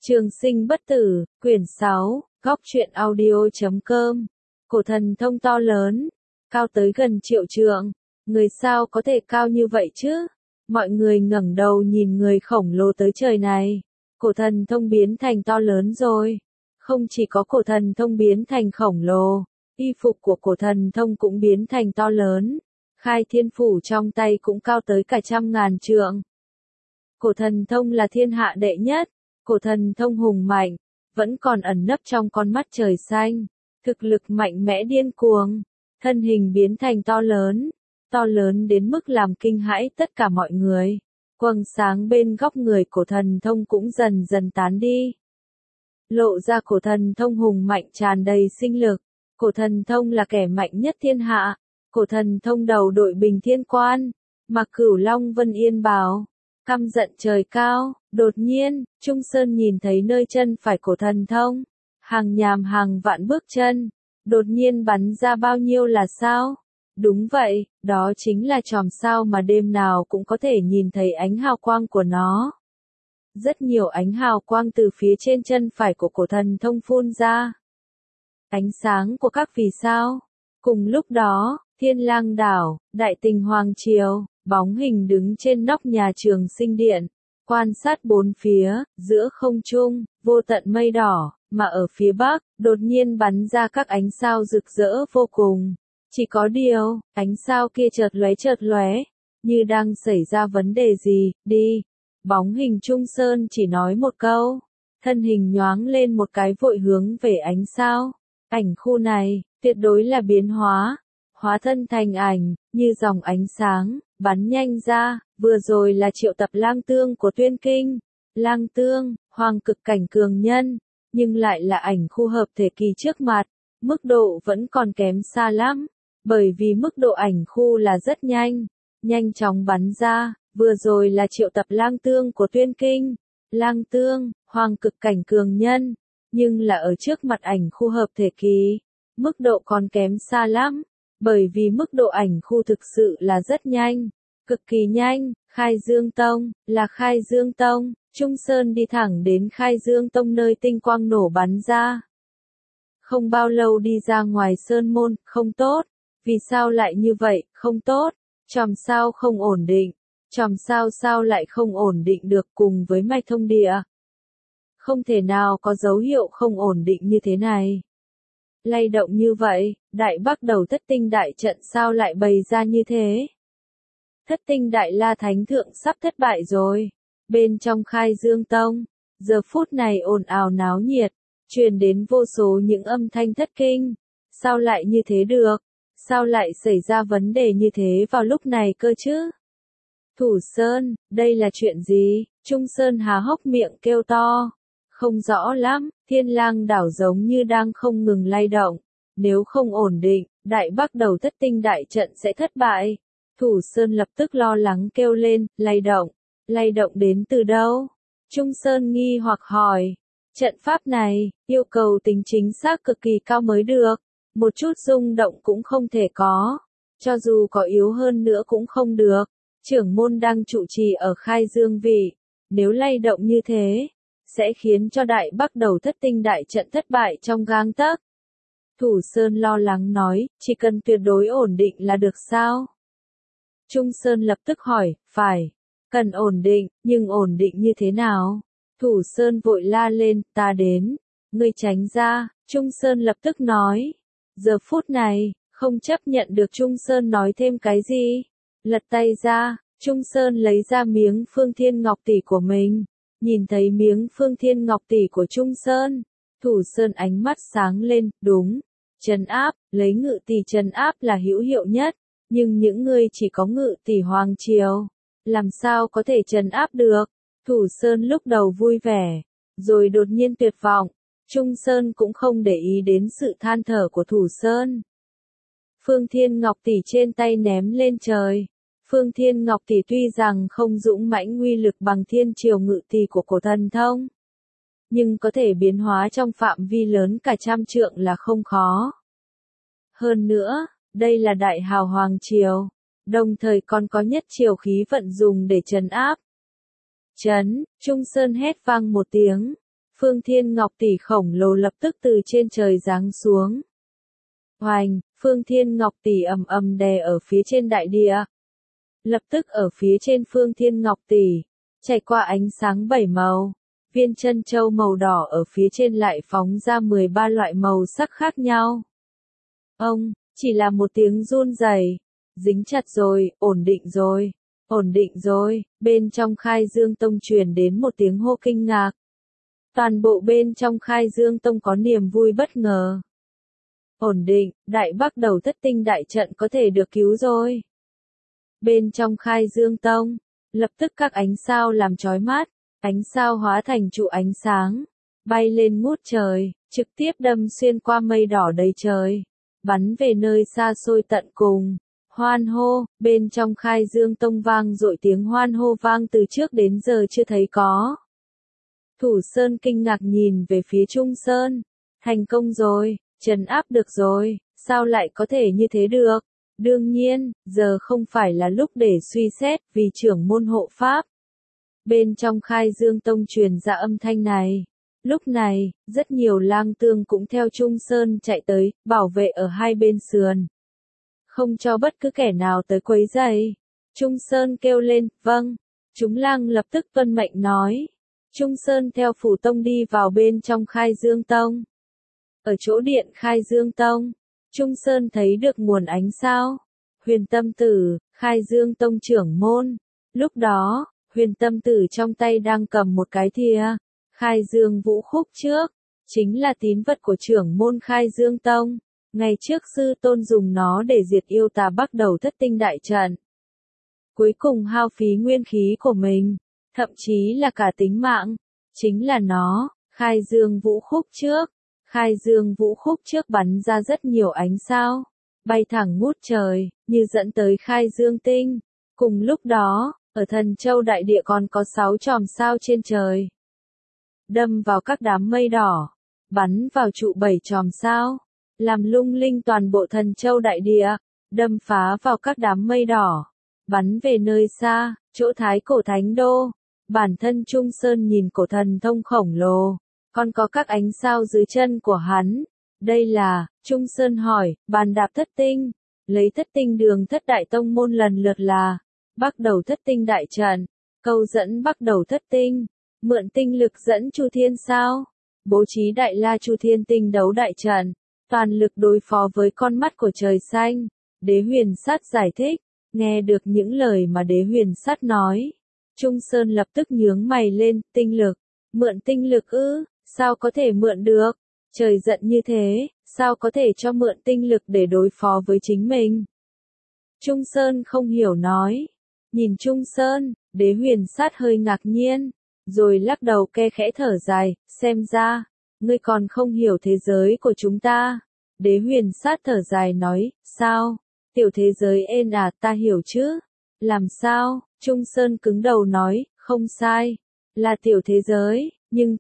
Trường sinh bất tử, quyển 6, góc truyện audio.com. Cổ thần thông to lớn, cao tới gần triệu trượng. Người sao có thể cao như vậy chứ? Mọi người ngẩng đầu nhìn người khổng lồ tới trời này. Cổ thần thông biến thành to lớn rồi. Không chỉ có cổ thần thông biến thành khổng lồ, y phục của cổ thần thông cũng biến thành to lớn. Khai thiên phủ trong tay cũng cao tới cả 100.000 trượng. Cổ thần thông là thiên hạ đệ nhất. Cổ thần thông hùng mạnh, vẫn còn ẩn nấp trong con mắt trời xanh, thực lực mạnh mẽ điên cuồng, thân hình biến thành to lớn đến mức làm kinh hãi tất cả mọi người. Quầng sáng bên góc người cổ thần thông cũng dần dần tán đi. Lộ ra cổ thần thông hùng mạnh tràn đầy sinh lực, cổ thần thông là kẻ mạnh nhất thiên hạ, cổ thần thông đầu đội bình thiên quan, mặc cửu long vân yên bào. Căm giận trời cao, đột nhiên, Trung Sơn nhìn thấy nơi chân phải cổ thần thông. Hàng nhàm hàng vạn bước chân, đột nhiên bắn ra bao nhiêu là sao? Đúng vậy, đó chính là chòm sao mà đêm nào cũng có thể nhìn thấy ánh hào quang của nó. Rất nhiều ánh hào quang từ phía trên chân phải của cổ thần thông phun ra. Ánh sáng của các vì sao. Cùng lúc đó, Thiên Lang đảo, Đại Tình Hoàng Triều. Bóng hình đứng trên nóc nhà Trường Sinh Điện, quan sát bốn phía, giữa không trung, vô tận mây đỏ, mà ở phía bắc, đột nhiên bắn ra các ánh sao rực rỡ vô cùng. Chỉ có điều, ánh sao kia chợt lóe, như đang xảy ra vấn đề gì, đi. Bóng hình Trung Sơn chỉ nói một câu, thân hình nhoáng lên một cái vội hướng về ánh sao. Ảnh khu này, tuyệt đối là biến hóa. Hóa thân thành ảnh, như dòng ánh sáng, bắn nhanh ra, vừa rồi là triệu tập Lang Tương của Tuyên Kinh. Lang Tương, hoàng cực cảnh cường nhân, nhưng lại là ảnh khu hợp thể kỳ trước mặt, mức độ vẫn còn kém xa lắm, bởi vì mức độ ảnh khu là rất nhanh chóng bắn ra, vừa rồi là triệu tập Lang Tương của Tuyên Kinh. Lang Tương, hoàng cực cảnh cường nhân, nhưng là ở trước mặt ảnh khu hợp thể kỳ, mức độ còn kém xa lắm. Bởi vì mức độ ảnh khu thực sự là rất nhanh, cực kỳ nhanh. Khai Dương Tông, là Khai Dương Tông, Trung Sơn đi thẳng đến Khai Dương Tông nơi tinh quang nổ bắn ra. Không bao lâu đi ra ngoài sơn môn, không tốt. Vì sao lại như vậy, không tốt? Chòm sao không ổn định. Chòm sao lại không ổn định được cùng với mạch thông địa? Không thể nào có dấu hiệu không ổn định như thế này. Lay động như vậy, Đại Bắc Đầu Thất Tinh Đại Trận sao lại bày ra như thế? Thất Tinh Đại La Thánh Thượng sắp thất bại rồi. Bên trong Khai Dương Tông, giờ phút này ồn ào náo nhiệt, truyền đến vô số những âm thanh thất kinh. Sao lại như thế được? Sao lại xảy ra vấn đề như thế vào lúc này cơ chứ? Thủ Sơn, đây là chuyện gì? Trung Sơn há hốc miệng kêu to. Không rõ lắm, Thiên Lang đảo giống như đang không ngừng lay động. Nếu không ổn định, Đại Bắc Đầu Thất Tinh Đại Trận sẽ thất bại. Thủ Sơn lập tức lo lắng kêu lên, lay động đến từ đâu? Trung Sơn nghi hoặc hỏi. Trận pháp này, yêu cầu tính chính xác cực kỳ cao mới được. Một chút rung động cũng không thể có. Cho dù có yếu hơn nữa cũng không được. Trưởng môn đang trụ trì ở Khai Dương vị. Nếu lay động như thế, sẽ khiến cho Đại Bắc Đầu Thất Tinh Đại Trận thất bại trong gang tấc. Thủ Sơn lo lắng nói, chỉ cần tuyệt đối ổn định là được sao? Trung Sơn lập tức hỏi, phải, cần ổn định, nhưng ổn định như thế nào? Thủ Sơn vội la lên, ta đến, ngươi tránh ra. Trung Sơn lập tức nói, giờ phút này, không chấp nhận được Trung Sơn nói thêm cái gì. Lật tay ra, Trung Sơn lấy ra miếng Phương Thiên Ngọc tỷ của mình. Nhìn thấy miếng Phương Thiên Ngọc tỷ của Trung Sơn, Thủ Sơn ánh mắt sáng lên, đúng, trấn áp, lấy ngự tỷ trấn áp là hữu hiệu nhất, nhưng những người chỉ có ngự tỷ hoàng triều, làm sao có thể trấn áp được? Thủ Sơn lúc đầu vui vẻ, rồi đột nhiên tuyệt vọng, Trung Sơn cũng không để ý đến sự than thở của Thủ Sơn. Phương Thiên Ngọc tỷ trên tay ném lên trời. Phương Thiên Ngọc tỷ tuy rằng không dũng mãnh uy lực bằng thiên triều ngự tỷ của cổ thần thông, nhưng có thể biến hóa trong phạm vi lớn cả 100 trượng là không khó. Hơn nữa, đây là đại hào hoàng triều, đồng thời còn có nhất triều khí vận dùng để trấn áp. Trấn, Trung Sơn hét vang một tiếng, Phương Thiên Ngọc tỷ khổng lồ lập tức từ trên trời giáng xuống. Oành, Phương Thiên Ngọc tỷ ầm ầm đè ở phía trên đại địa. Lập tức ở phía trên Phương Thiên Ngọc tỷ, chạy qua ánh sáng 7 màu, viên chân châu màu đỏ ở phía trên lại phóng ra 13 loại màu sắc khác nhau. Ông, chỉ là một tiếng run rẩy, dính chặt rồi, ổn định rồi, bên trong Khai Dương Tông truyền đến một tiếng hô kinh ngạc. Toàn bộ bên trong Khai Dương Tông có niềm vui bất ngờ. Ổn định, Đại Bắc Đầu Thất Tinh đại trận có thể được cứu rồi. Bên trong Khai Dương Tông, lập tức các ánh sao làm chói mắt, ánh sao hóa thành trụ ánh sáng, bay lên ngút trời, trực tiếp đâm xuyên qua mây đỏ đầy trời, bắn về nơi xa xôi tận cùng. Hoan hô, bên trong Khai Dương Tông vang dội tiếng hoan hô vang từ trước đến giờ chưa thấy có. Thủ Sơn kinh ngạc nhìn về phía Trung Sơn, thành công rồi, trấn áp được rồi, sao lại có thể như thế được? Đương nhiên, giờ không phải là lúc để suy xét, vì trưởng môn hộ pháp. Bên trong Khai Dương Tông truyền ra âm thanh này. Lúc này, rất nhiều lang tương cũng theo Trung Sơn chạy tới, bảo vệ ở hai bên sườn. Không cho bất cứ kẻ nào tới quấy rầy. Trung Sơn kêu lên, vâng. Chúng lang lập tức tuân mệnh nói. Trung Sơn theo phủ tông đi vào bên trong Khai Dương Tông. Ở chỗ điện Khai Dương Tông, Trung Sơn thấy được nguồn ánh sao. Huyền Tâm Tử, Khai Dương Tông trưởng môn. Lúc đó, Huyền Tâm Tử trong tay đang cầm một cái thìa. Khai Dương Vũ Khúc trước, chính là tín vật của trưởng môn Khai Dương Tông. Ngày trước sư tôn dùng nó để diệt yêu tà Bắc Đầu Thất Tinh đại trận. Cuối cùng hao phí nguyên khí của mình, thậm chí là cả tính mạng. Chính là nó, Khai Dương Vũ Khúc trước. Khai Dương Vũ Khúc trước bắn ra rất nhiều ánh sao, bay thẳng ngút trời, như dẫn tới Khai Dương Tinh. Cùng lúc đó, ở Thần Châu đại địa còn có 6 chòm sao trên trời. Đâm vào các đám mây đỏ, bắn vào trụ 7 chòm sao, làm lung linh toàn bộ Thần Châu đại địa, đâm phá vào các đám mây đỏ, bắn về nơi xa, chỗ Thái Cổ Thánh Đô. Bản thân Trung Sơn nhìn cổ thần thông khổng lồ, còn có các ánh sao dưới chân của hắn. Đây là, Trung Sơn hỏi, bàn đạp thất tinh, lấy thất tinh đường thất đại tông môn lần lượt là, Bắc Đầu Thất Tinh đại trận, câu dẫn Bắc Đầu Thất Tinh, mượn tinh lực dẫn Chu Thiên sao, bố trí Đại La Chu Thiên tinh đấu đại trận, toàn lực đối phó với con mắt của trời xanh. Đế Huyền Sát giải thích, nghe được những lời mà Đế Huyền Sát nói, Trung Sơn lập tức nhướng mày lên, tinh lực, mượn tinh lực ư, sao có thể mượn được, trời giận như thế, sao có thể cho mượn tinh lực để đối phó với chính mình. Trung Sơn không hiểu nói, nhìn Trung Sơn, Đế Huyền Sát hơi ngạc nhiên, rồi lắc đầu ke khẽ thở dài, xem ra, ngươi còn không hiểu thế giới của chúng ta. Đế Huyền Sát thở dài nói, sao, tiểu thế giới ên à, ta hiểu chứ, làm sao, Trung Sơn cứng đầu nói, không sai, là tiểu thế giới, nhưng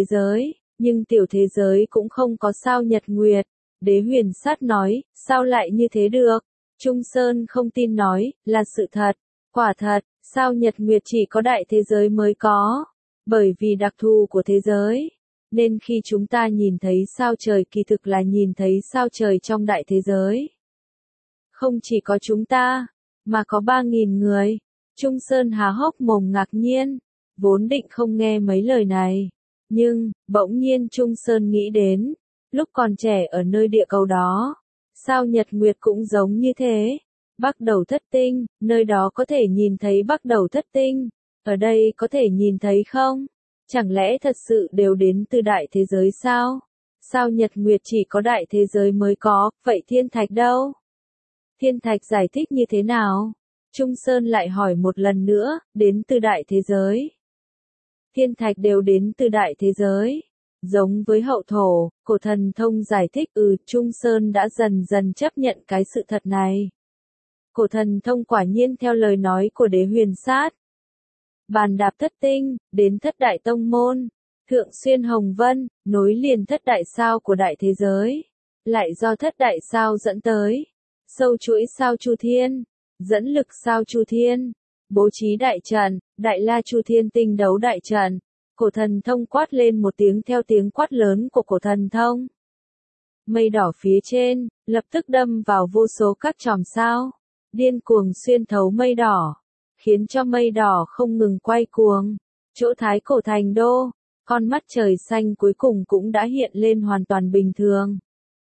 tiểu thế giới cũng không có sao nhật nguyệt. Đế Huyền Sát nói, sao lại như thế được? Trung Sơn không tin nói, là sự thật, quả thật, sao nhật nguyệt chỉ có đại thế giới mới có, bởi vì đặc thù của thế giới, nên khi chúng ta nhìn thấy sao trời kỳ thực là nhìn thấy sao trời trong đại thế giới. Không chỉ có chúng ta, mà có 3.000 người. Trung Sơn há hốc mồm ngạc nhiên, vốn định không nghe mấy lời này, nhưng, bỗng nhiên Trung Sơn nghĩ đến, lúc còn trẻ ở nơi địa cầu đó, sao nhật nguyệt cũng giống như thế. Bắc Đầu Thất Tinh, nơi đó có thể nhìn thấy Bắc Đầu Thất Tinh, ở đây có thể nhìn thấy không? Chẳng lẽ thật sự đều đến từ đại thế giới sao? Sao nhật nguyệt chỉ có đại thế giới mới có, vậy thiên thạch đâu? Thiên thạch giải thích như thế nào? Trung Sơn lại hỏi một lần nữa, đến từ đại thế giới. Thiên thạch đều đến từ đại thế giới. Giống với hậu thổ, cổ thần thông giải thích Trung Sơn đã dần dần chấp nhận cái sự thật này. Cổ thần thông quả nhiên theo lời nói của Đế Huyền Sát. Bàn đạp thất tinh, đến thất đại tông môn, thượng xuyên hồng vân, nối liền thất đại sao của đại thế giới. Lại do thất đại sao dẫn tới, sâu chuỗi sao Chu Thiên, dẫn lực sao Chu Thiên, bố trí đại trận, Đại La Chu Thiên tinh đấu đại trận, Cổ thần thông quát lên một tiếng theo tiếng quát lớn của cổ thần thông. Mây đỏ phía trên, lập tức đâm vào vô số các chòm sao, điên cuồng xuyên thấu mây đỏ, khiến cho mây đỏ không ngừng quay cuồng. Chỗ Thái Cổ Thành Đô, con mắt trời xanh cuối cùng cũng đã hiện lên hoàn toàn bình thường.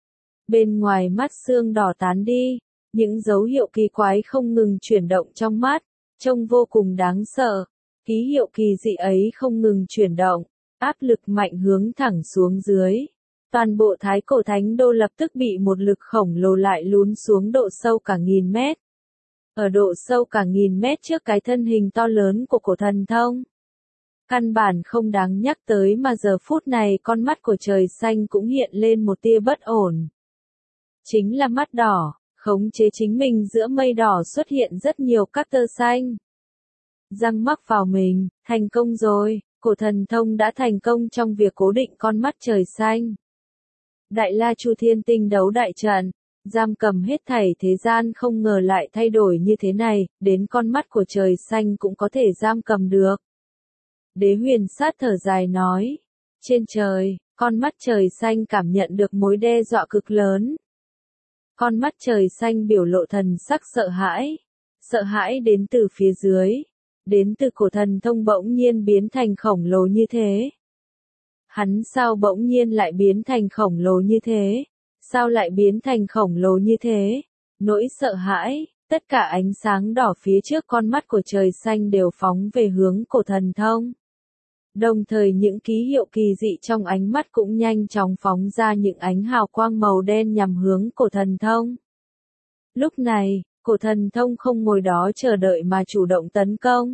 Bên ngoài mắt sương đỏ tán đi, những dấu hiệu kỳ quái không ngừng chuyển động trong mắt, trông vô cùng đáng sợ. Ký hiệu kỳ dị ấy không ngừng chuyển động, áp lực mạnh hướng thẳng xuống dưới. Toàn bộ Thái Cổ Thánh Đô lập tức bị một lực khổng lồ lại lún xuống độ sâu cả 1000 mét. Ở độ sâu cả 1000 mét trước cái thân hình to lớn của cổ thần thông. Căn bản không đáng nhắc tới mà giờ phút này con mắt của trời xanh cũng hiện lên một tia bất ổn. Chính là mắt đỏ, khống chế chính mình giữa mây đỏ xuất hiện rất nhiều các tơ xanh. Răng mắc vào mình, thành công rồi, cổ thần thông đã thành công trong việc cố định con mắt trời xanh. Đại La Chu Thiên Tinh đấu đại trận, giam cầm hết thảy thế gian không ngờ lại thay đổi như thế này, đến con mắt của trời xanh cũng có thể giam cầm được. Đế Huyền Sát thở dài nói, trên trời, con mắt trời xanh cảm nhận được mối đe dọa cực lớn. Con mắt trời xanh biểu lộ thần sắc sợ hãi đến từ phía dưới, đến từ cổ thần thông bỗng nhiên biến thành khổng lồ như thế. Hắn sao bỗng nhiên lại biến thành khổng lồ như thế? Sao lại biến thành khổng lồ như thế? Nỗi sợ hãi, tất cả ánh sáng đỏ phía trước con mắt của trời xanh đều phóng về hướng cổ thần thông. Đồng thời những ký hiệu kỳ dị trong ánh mắt cũng nhanh chóng phóng ra những ánh hào quang màu đen nhằm hướng cổ thần thông. Lúc này, cổ thần thông không ngồi đó chờ đợi mà chủ động tấn công.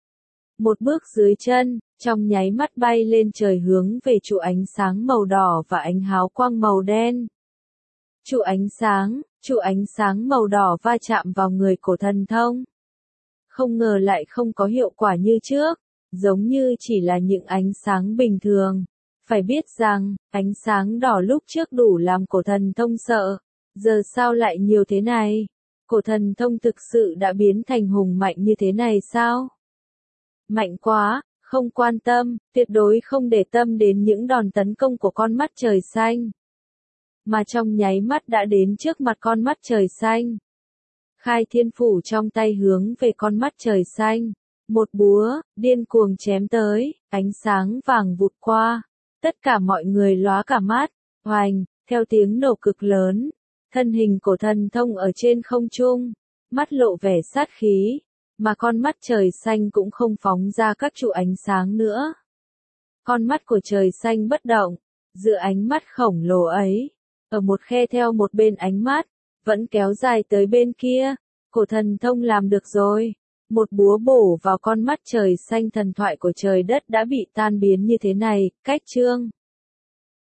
Một bước dưới chân, trong nháy mắt bay lên trời hướng về trụ ánh sáng màu đỏ và ánh hào quang màu đen. Trụ ánh sáng màu đỏ va chạm vào người cổ thần thông. Không ngờ lại không có hiệu quả như trước, giống như chỉ là những ánh sáng bình thường. Phải biết rằng, ánh sáng đỏ lúc trước đủ làm cổ thần thông sợ, giờ sao lại nhiều thế này? Cổ thần thông thực sự đã biến thành hùng mạnh như thế này sao? Mạnh quá, không quan tâm, tuyệt đối không để tâm đến những đòn tấn công của con mắt trời xanh. Mà trong nháy mắt đã đến trước mặt con mắt trời xanh. Khai thiên phủ trong tay hướng về con mắt trời xanh. Một búa, điên cuồng chém tới, ánh sáng vàng vụt qua. Tất cả mọi người lóa cả mắt, oành, theo tiếng nổ cực lớn. Thân hình cổ thần thông ở trên không trung, mắt lộ vẻ sát khí. Mà con mắt trời xanh cũng không phóng ra các trụ ánh sáng nữa. Con mắt của trời xanh bất động, giữa ánh mắt khổng lồ ấy, ở một khe theo một bên ánh mắt, vẫn kéo dài tới bên kia, cổ thần thông làm được rồi. Một búa bổ vào con mắt trời xanh, thần thoại của trời đất đã bị tan biến như thế này, cách chương.